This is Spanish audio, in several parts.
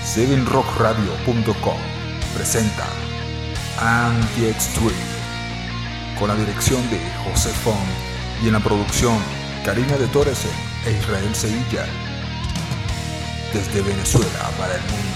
7rockradio.com presenta Anti-Extreme con la dirección de José Font y en la producción Karina de Torresen e Israel Sevilla, desde Venezuela para el mundo.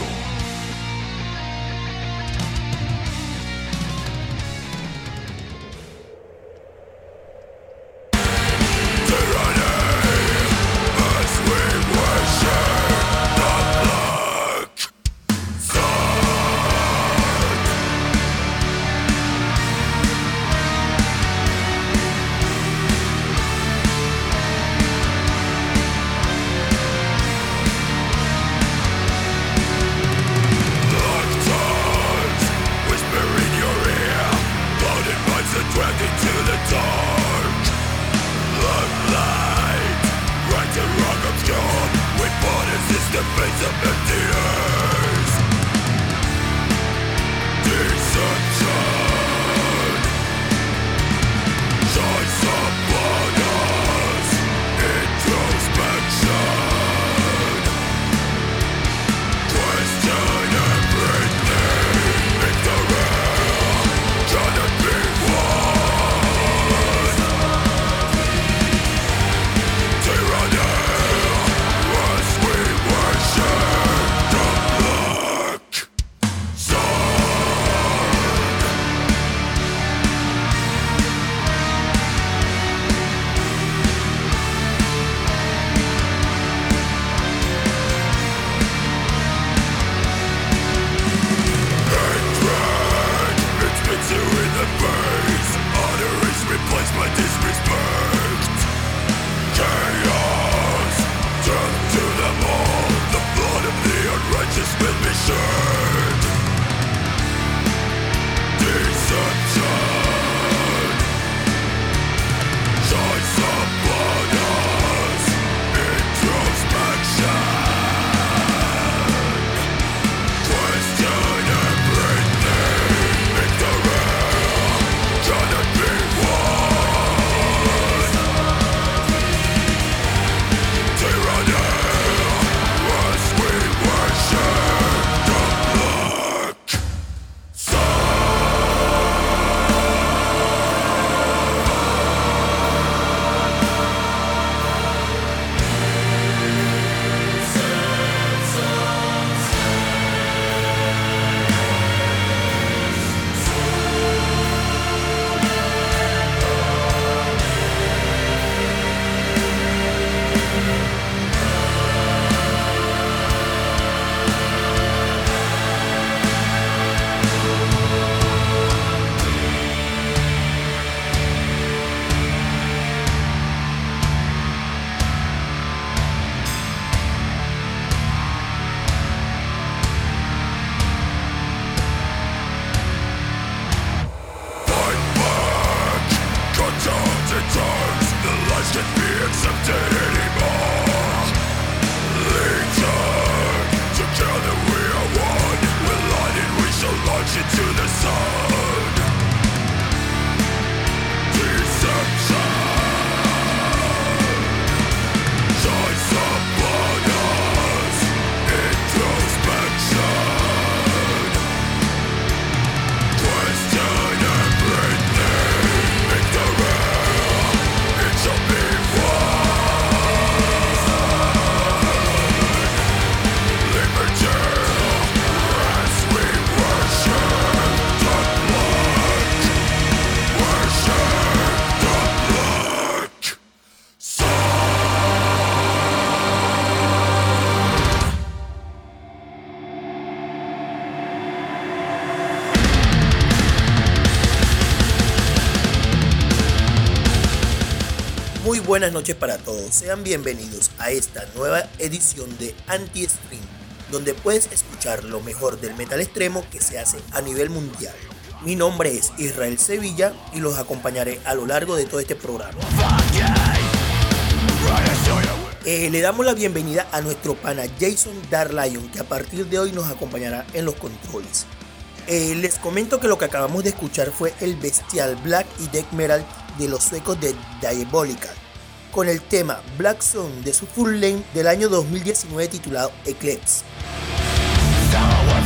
Muy buenas noches para todos, sean bienvenidos a esta nueva edición de Anti-Extreme, donde puedes escuchar lo mejor del metal extremo que se hace a nivel mundial. Mi nombre es Israel Sevilla y los acompañaré a lo largo de todo este programa. Le damos la bienvenida a nuestro pana Jason Dark Lion, que a partir de hoy nos acompañará en los controles. Les comento que lo que acabamos de escuchar fue el bestial black y death metal de los suecos de Diabolical, con el tema Black Sun de su full length del año 2019 titulado Eclipse.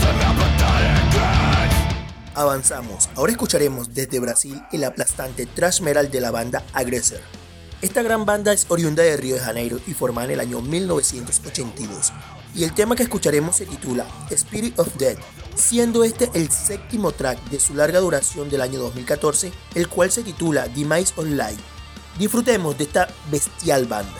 Avanzamos, ahora escucharemos desde Brasil el aplastante thrash metal de la banda Aggressor. Esta gran banda es oriunda de Río de Janeiro y formada en el año 1982, y el tema que escucharemos se titula Spirit of Death, siendo este el séptimo track de su larga duración del año 2014, el cual se titula Demise of Life. Disfrutemos de esta bestial banda.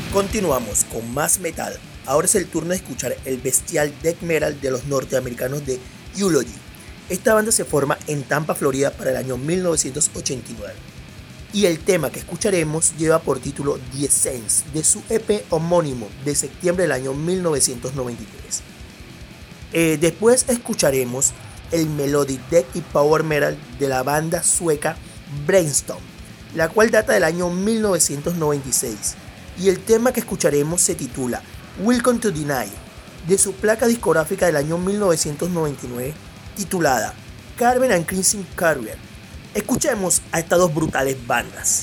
Continuamos con más metal. Ahora es el turno de escuchar el bestial death metal de los norteamericanos de Eulogy. Esta banda se forma en Tampa, Florida para el año 1989. Y el tema que escucharemos lleva por título The Essence de su EP homónimo de septiembre del año 1993. Después escucharemos el melodic death y power metal de la banda sueca Brainstorm, la cual data del año 1996. Y el tema que escucharemos se titula Welcome to Deny, de su placa discográfica del año 1999 titulada Carven and Crimson Carrier. Escuchemos a estas dos brutales bandas.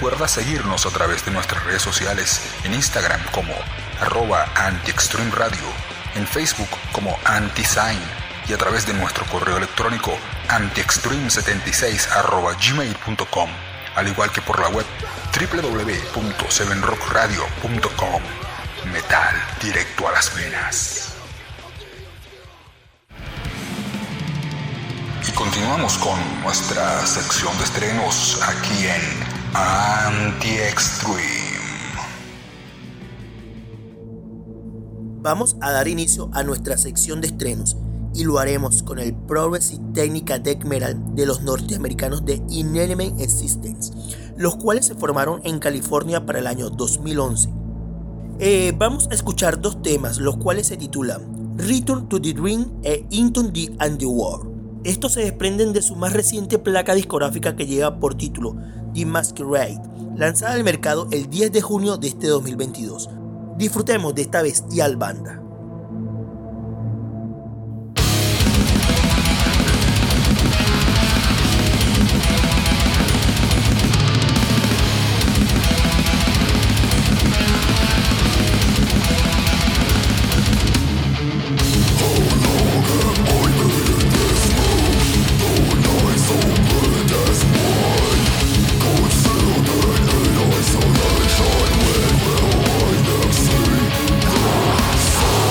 recuerda seguirnos a través de nuestras redes sociales en Instagram como @antiextremeradio, en Facebook como antisign y a través de nuestro correo electrónico antiextreme76@gmail.com, al igual que por la web www.7rockradio.com. Metal directo a las venas. Y continuamos con nuestra sección de estrenos aquí en Anti-Extreme. Vamos a dar inicio a nuestra sección de estrenos y lo haremos con el Progressive Technica Death Metal de los norteamericanos de Inanimate Existence, los cuales se formaron en California para el año 2011. Vamos a escuchar dos temas, los cuales se titulan Return to the Dream e Into the Underworld. Estos se desprenden de su más reciente placa discográfica que lleva por título The Masquerade, lanzada al mercado el 10 de junio de este 2022. Disfrutemos de esta bestial banda. Isolation will ruin them. See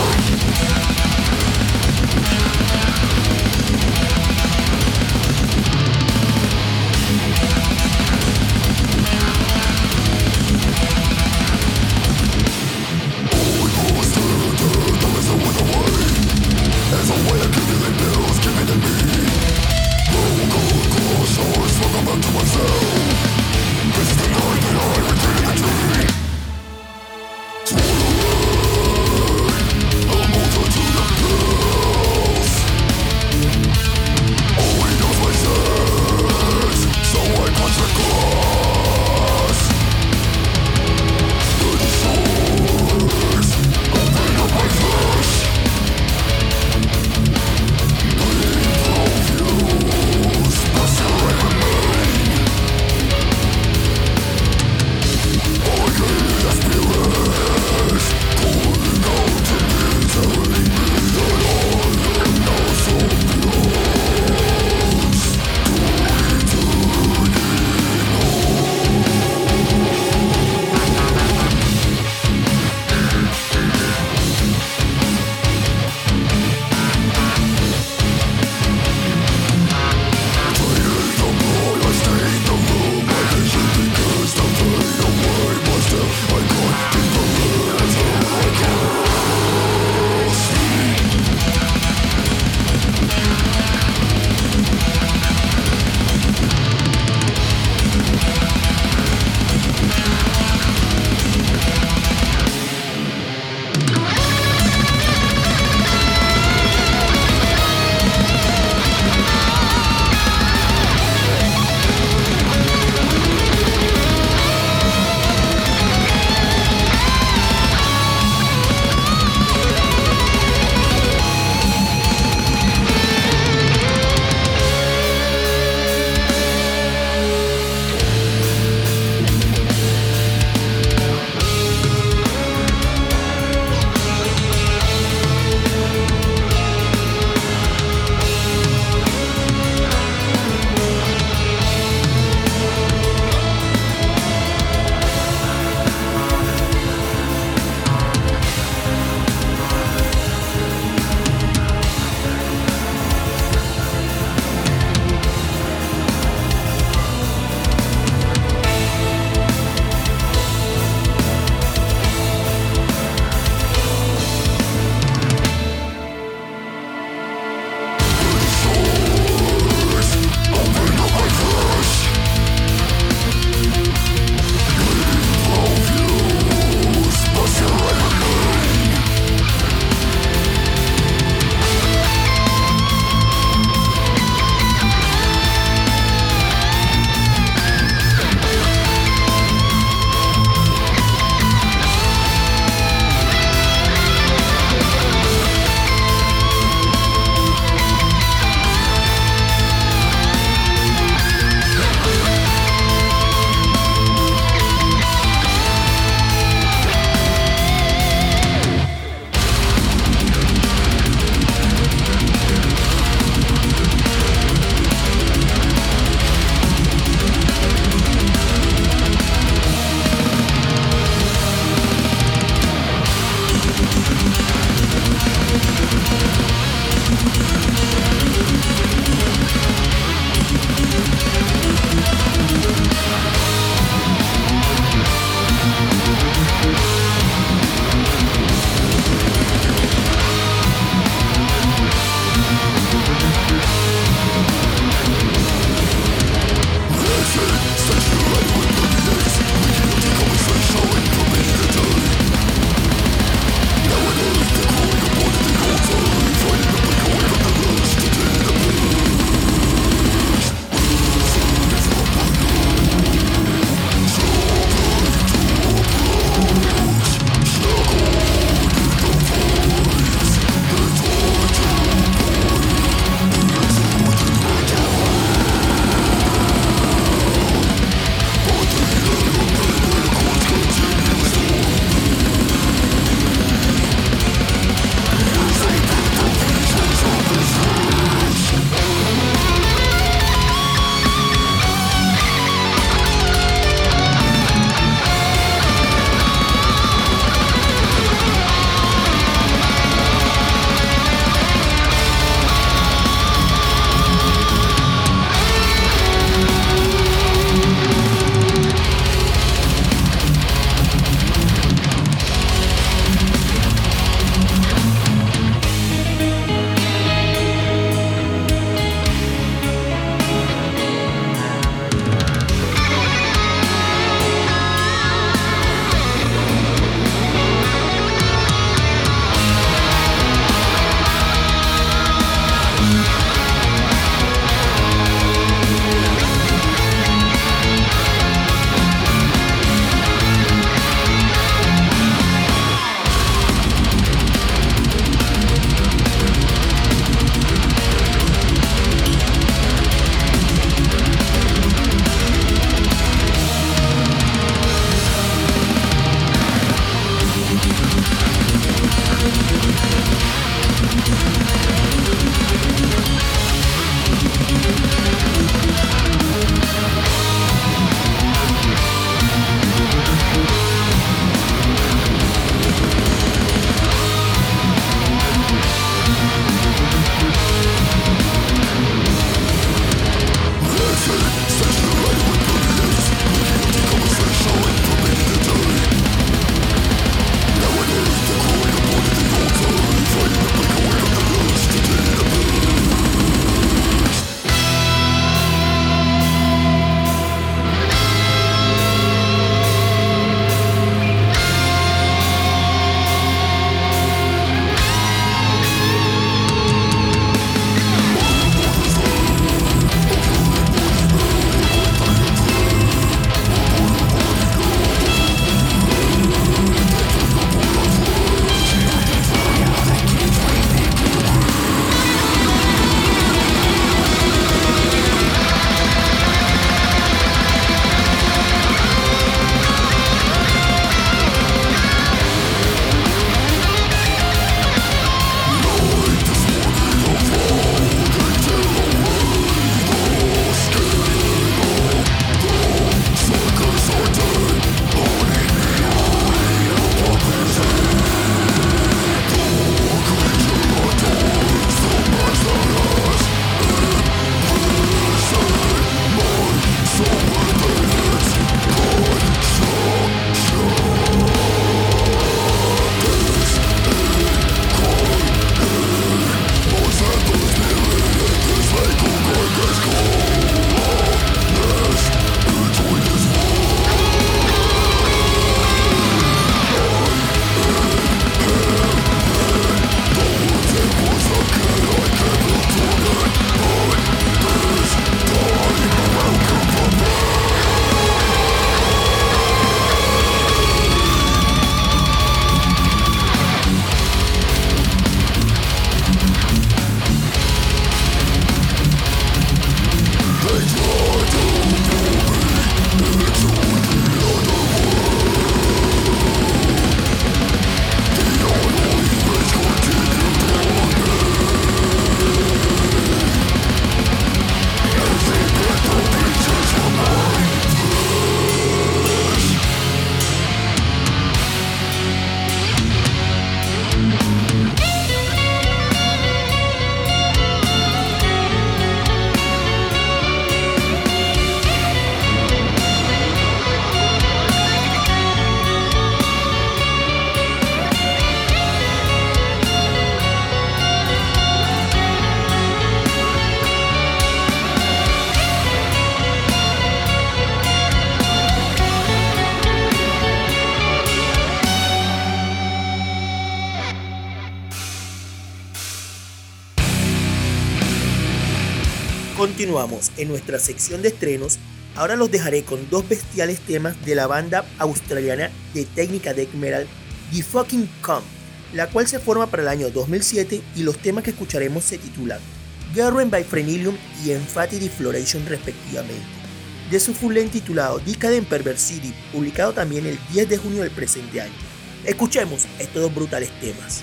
continuamos en nuestra sección de estrenos. Ahora los dejaré con dos bestiales temas de la banda australiana de técnica death metal The Fucking Come, la cual se forma para el año 2007, y los temas que escucharemos se titulan Guerren by Frenilium y Emphatic Defloration respectivamente, de su full length titulado Decadent Perversity, publicado también el 10 de junio del presente año. Escuchemos estos dos brutales temas.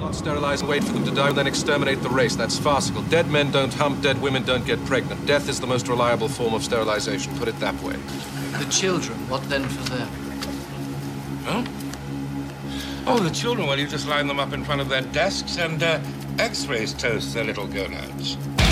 Not sterilize and wait for them to die, then exterminate the race. That's farcical. Dead men don't hump, dead women don't get pregnant. Death is the most reliable form of sterilization. Put it that way. The children, what then for them? Huh? Oh, the children, well, you just line them up in front of their desks and X-rays toast their little gonads.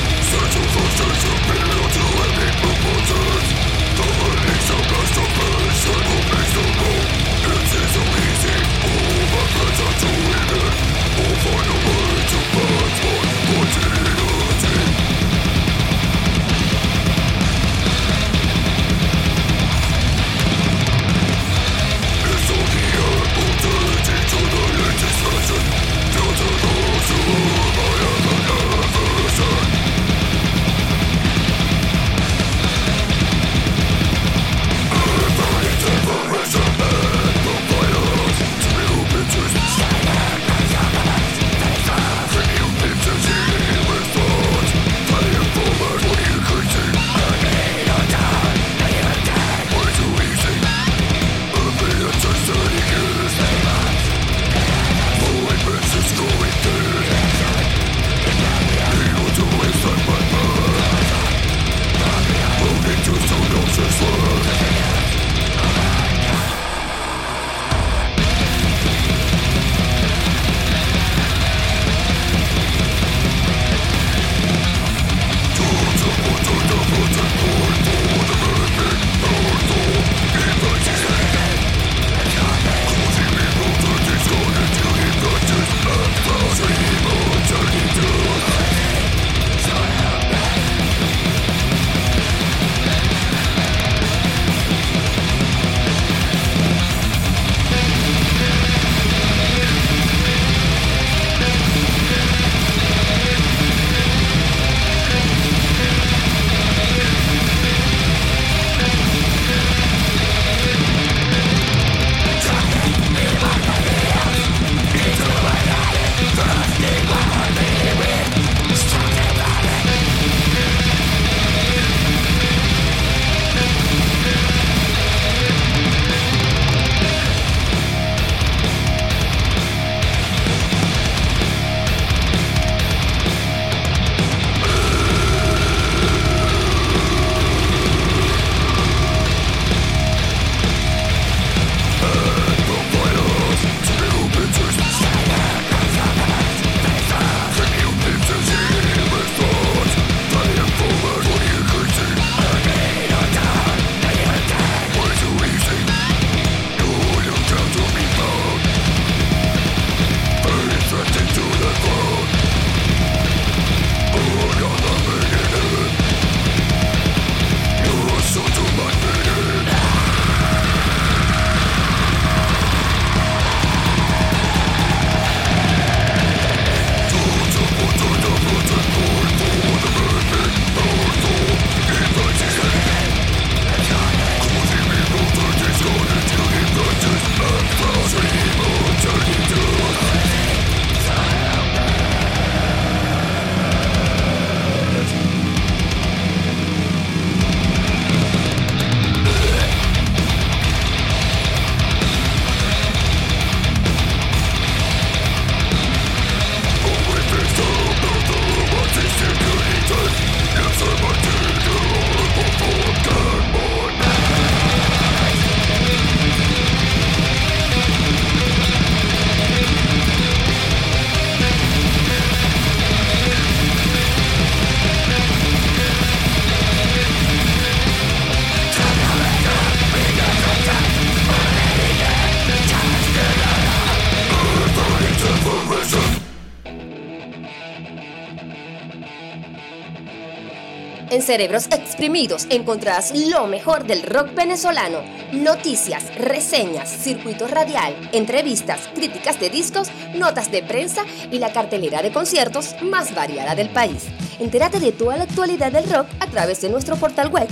En Cerebros Exprimidos encontrarás lo mejor del rock venezolano, noticias, reseñas, circuito radial, entrevistas, críticas de discos, notas de prensa y la cartelera de conciertos más variada del país. Entérate de toda la actualidad del rock a través de nuestro portal web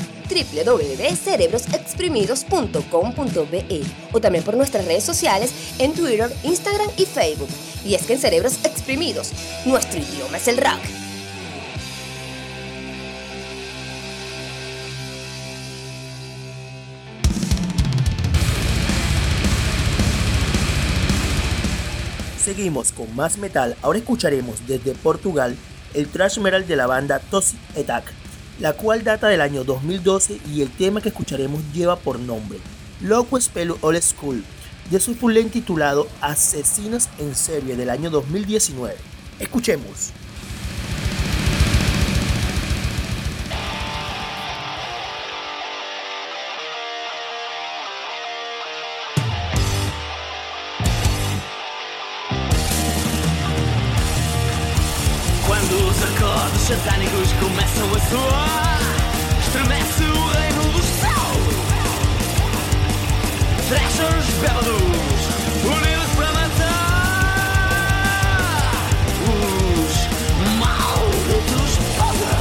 www.cerebrosexprimidos.com.be o también por nuestras redes sociales en Twitter, Instagram y Facebook. Y es que en Cerebros Exprimidos, nuestro idioma es el rock. Seguimos con más metal. Ahora escucharemos desde Portugal el thrash metal de la banda Toxic Attack, la cual data del año 2012 y el tema que escucharemos lleva por nombre Loco Spell Old School, de su full length titulado Asesinos en Serie del año 2019. Escuchemos. Quando os acordes satânicos começam a soar, estremece o reino do céu. Thrashers bêbados, unidos para matar os malditos poder.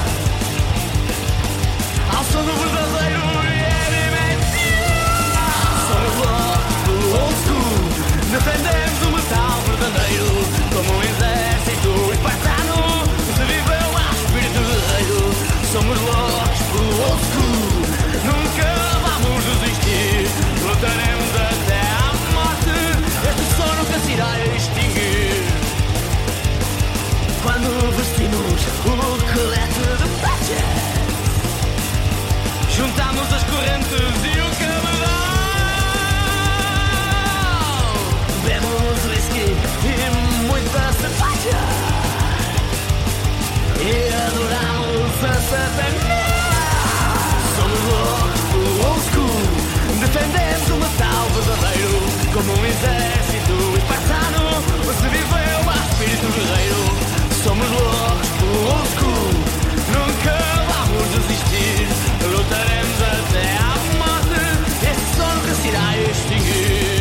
Ao som do verdadeiro heavy metal. Somos do old school, defendemos o metal verdadeiro como um exército espartano. Somos loucos pelo old school, nunca vamos desistir, lutaremos até à morte, este som nunca se irá extinguir. Quando vestimos o colete de patches, juntamos as correntes e o cabedal, bebemos whisky e muita cerveja e adoramos a Satanás. Somos loucos pelo old school, defendemos o metal verdadeiro como um exército espartano. Se viveu a espírito guerreiro. Somos loucos pelo old school, nunca vamos desistir, lutaremos até à morte, este som nunca se irá extinguir.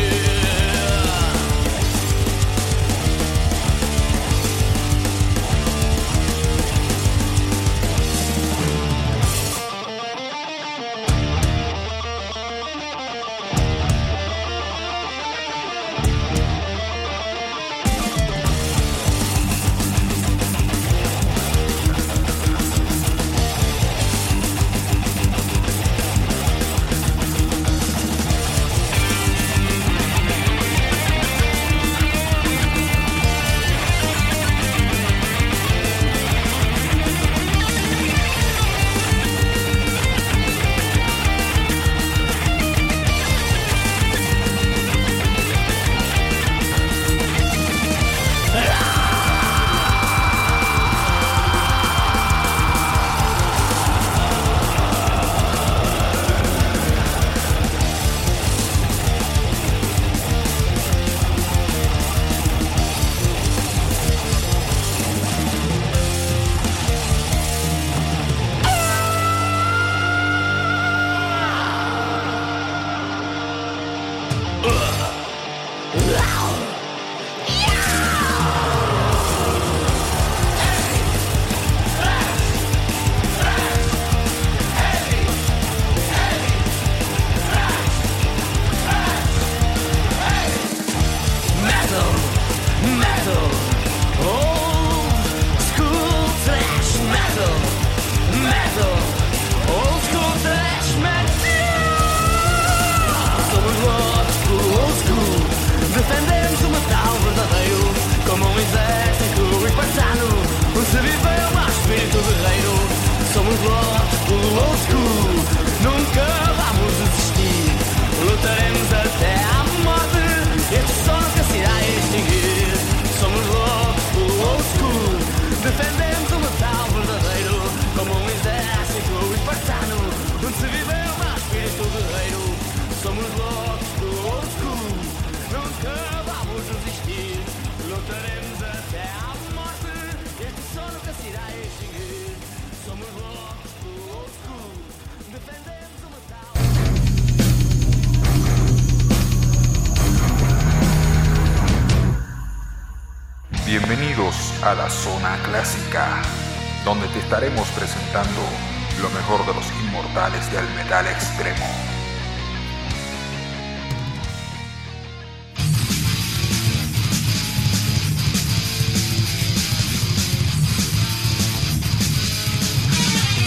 Bienvenidos a la Zona Clásica, donde te estaremos presentando lo mejor de los inmortales del metal extremo.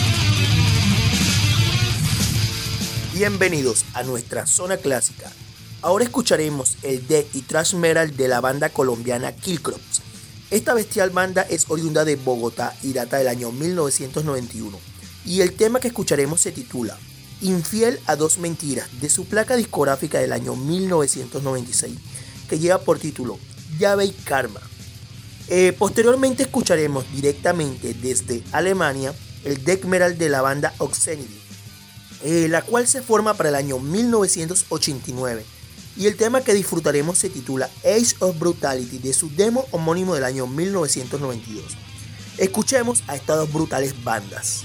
Bienvenidos a nuestra Zona Clásica, Ahora escucharemos el death y thrash metal de la banda colombiana Killcrops. Esta bestial banda es oriunda de Bogotá y data del año 1991. Y el tema que escucharemos se titula Infiel a dos mentiras, de su placa discográfica del año 1996, que lleva por título Llave y Karma. Posteriormente escucharemos directamente desde Alemania el death metal de la banda Obscenity, la cual se forma para el año 1989, y el tema que disfrutaremos se titula Age of Brutality, de su demo homónimo del año 1992. Escuchemos a estas dos brutales bandas.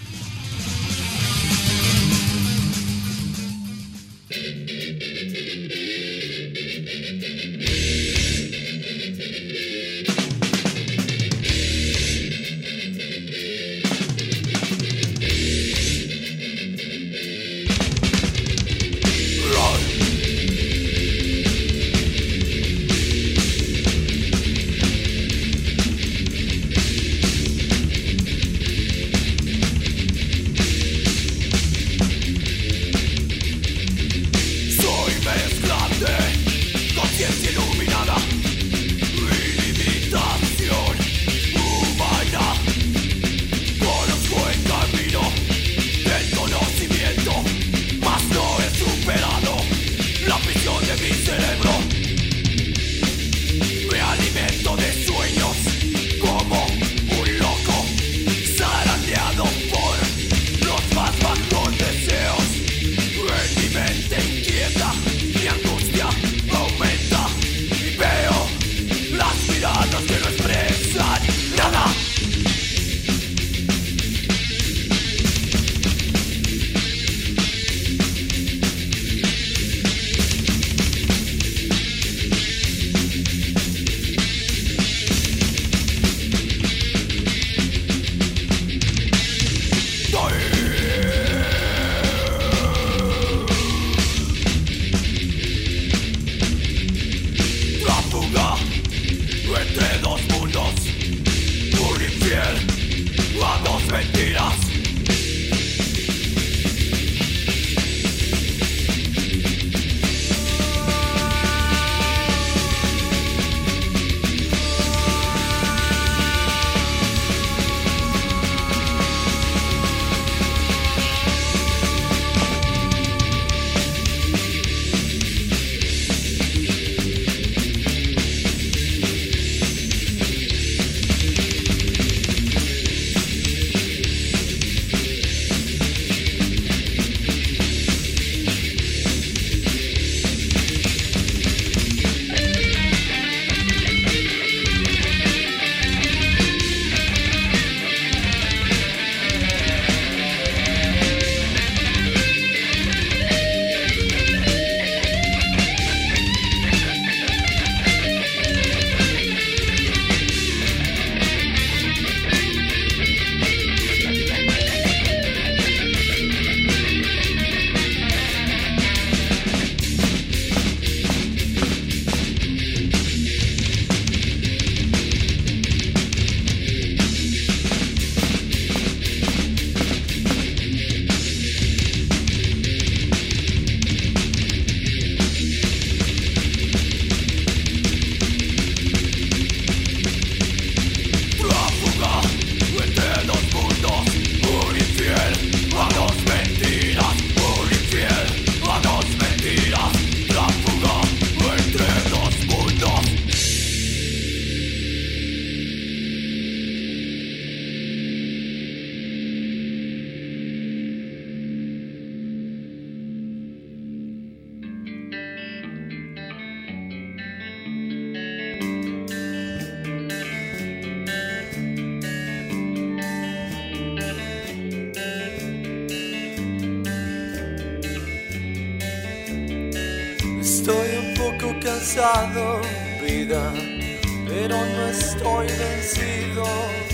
Estoy un poco cansado, vida, pero no estoy vencido.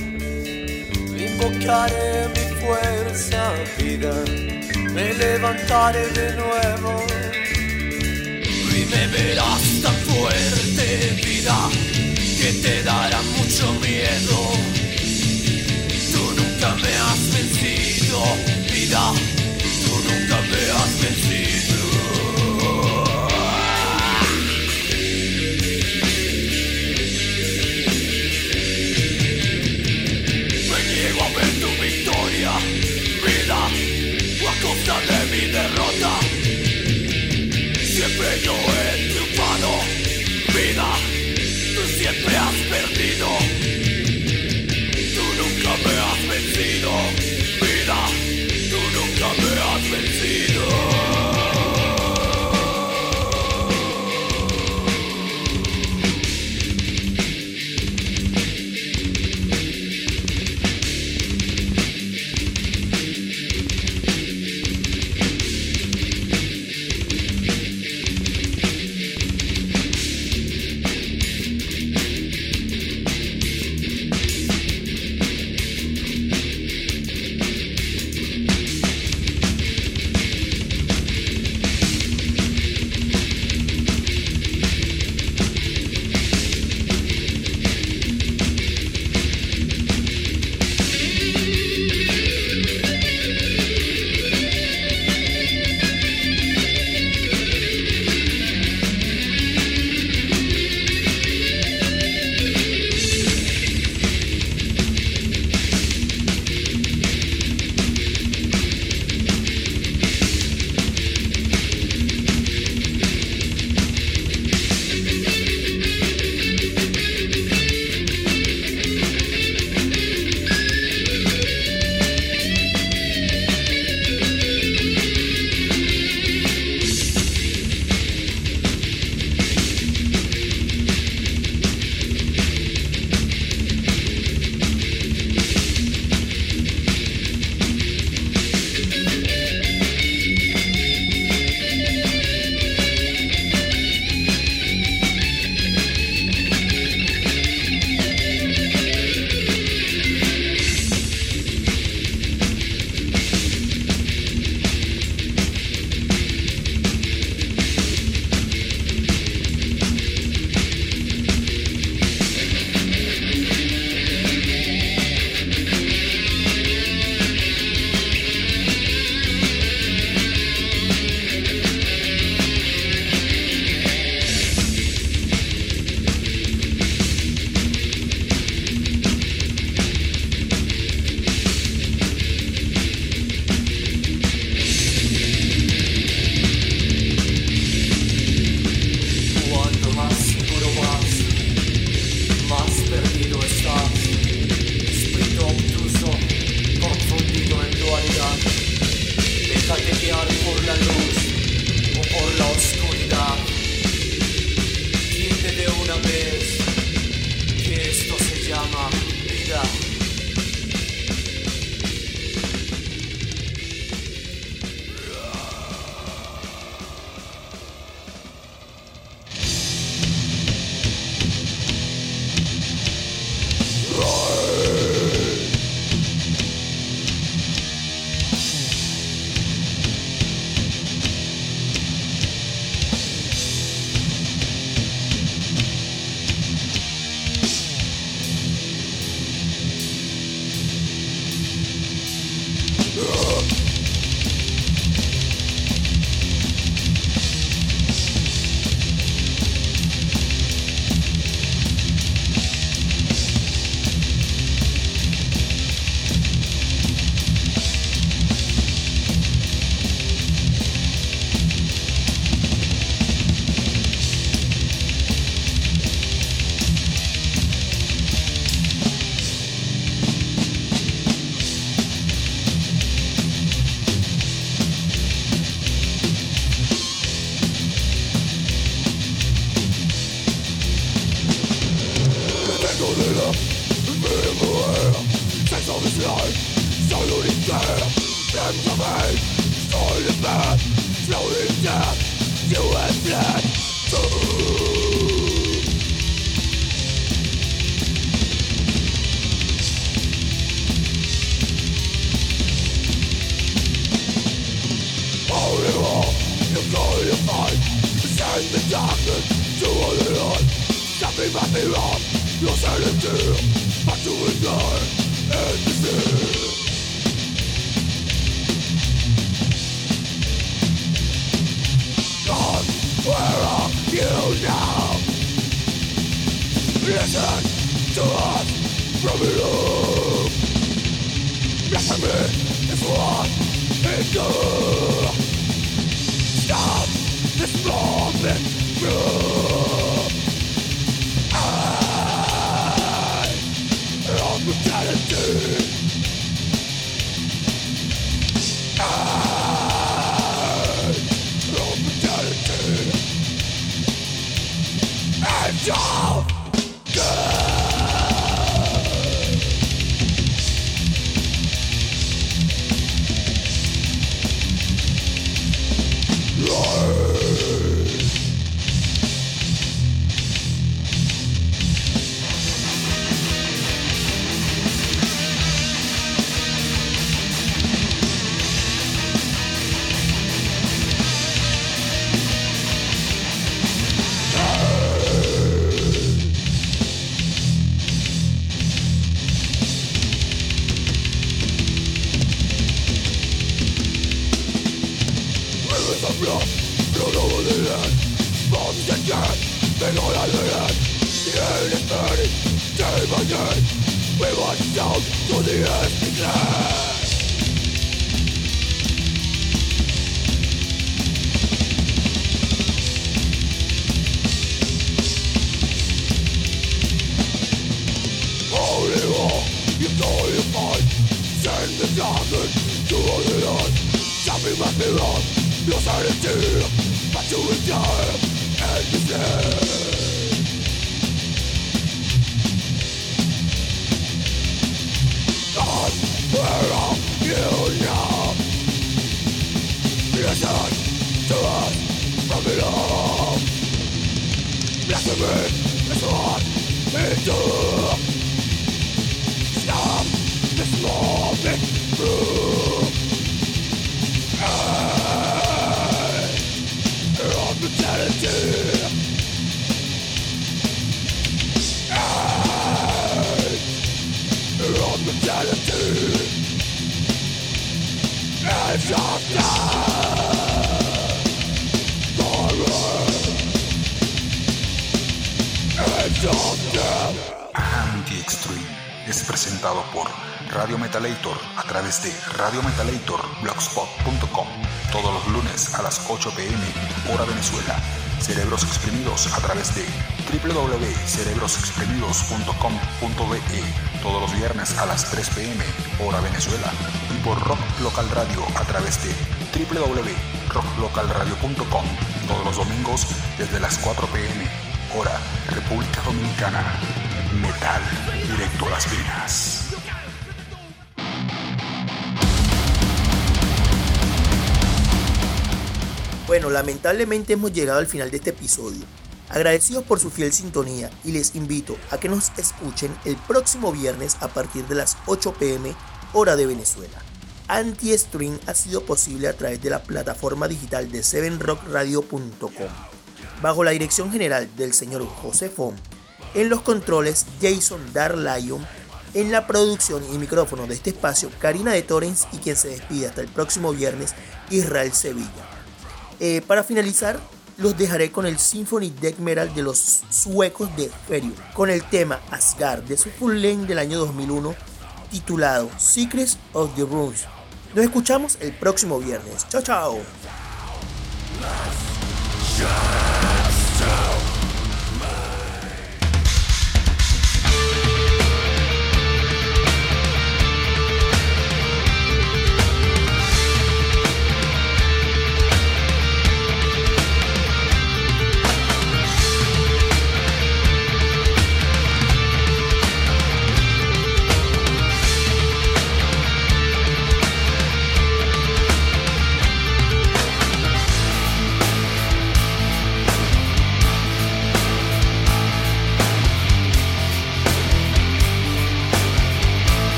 Invocaré mi fuerza, vida, me levantaré de nuevo. Y me verás tan fuerte, vida, que te dará mucho miedo. Tú nunca me has vencido, vida, tú nunca me has vencido. Anti-Extreme es presentado por Radio Metalator a través de radiometalatorblogspot.com todos los lunes a las 8 p.m. hora Venezuela. Cerebros Exprimidos a través de www.cerebrosexprimidos.com.be todos los viernes a las 3 p.m. hora Venezuela, y por Rock Local Radio a través de www.rocklocalradio.com todos los domingos desde las 4 p.m. hora República Dominicana. Metal directo a las venas. Bueno, lamentablemente hemos llegado al final de este episodio. Agradecidos por su fiel sintonía y les invito a que nos escuchen el próximo viernes a partir de las 8 p.m. hora de Venezuela. Anti-Extreme ha sido posible a través de la plataforma digital de 7rockradio.com, bajo la dirección general del señor José Fon, en los controles Jason Darlion, en la producción y micrófono de este espacio Karina de Torrens, y quien se despide hasta el próximo viernes, Israel Sevilla. Para finalizar, los dejaré con el Symphony Death Metal de los suecos de Ferium, con el tema Asgard de su full length del año 2001 titulado Secrets of the Runes. Nos escuchamos el próximo viernes. Chao, chao.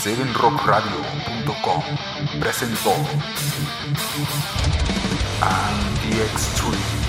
7rockradio.com presentó And the Extreme.